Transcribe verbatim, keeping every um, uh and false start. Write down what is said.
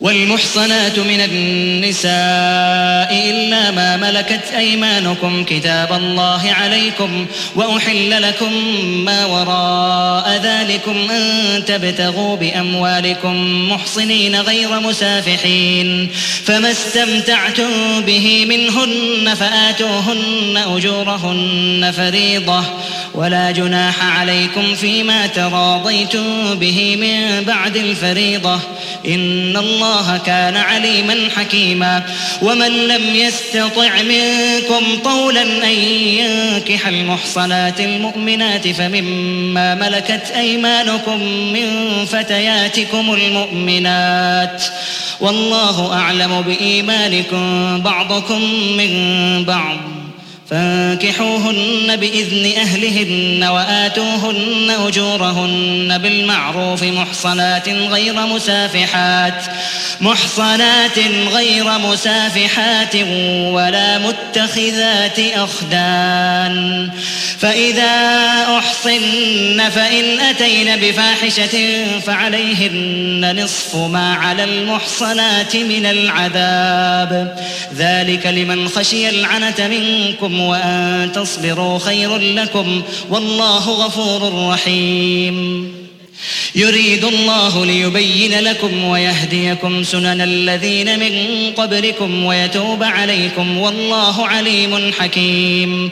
والمحصنات من النساء إلا ما ملكت أيمانكم كتاب الله عليكم وأحل لكم ما وراء ذلكم أن تبتغوا بأموالكم محصنين غير مسافحين فما استمتعتم به منهن فآتوهن أجورهن فريضة ولا جناح عليكم فيما تراضيتم به من بعد الفريضة إن الله كان عليما حكيما. ومن لم يستطع منكم طولا أن ينكح المحصنات المؤمنات فمما ملكت أيمانكم من فتياتكم المؤمنات والله أعلم بإيمانكم بعضكم من بعض فانكحوهن بإذن أهلهن وآتوهن أجورهن بالمعروف محصنات غير مسافحات محصنات غير مسافحات ولا متخذات أخدان فإذا أحصن فإن أتين بفاحشة فعليهن نصف ما على المحصنات من العذاب ذلك لمن خشي العنة منكم وأن تصبروا خير لكم والله غفور رحيم. يريد الله ليبين لكم ويهديكم سنن الذين من قبلكم ويتوب عليكم والله عليم حكيم.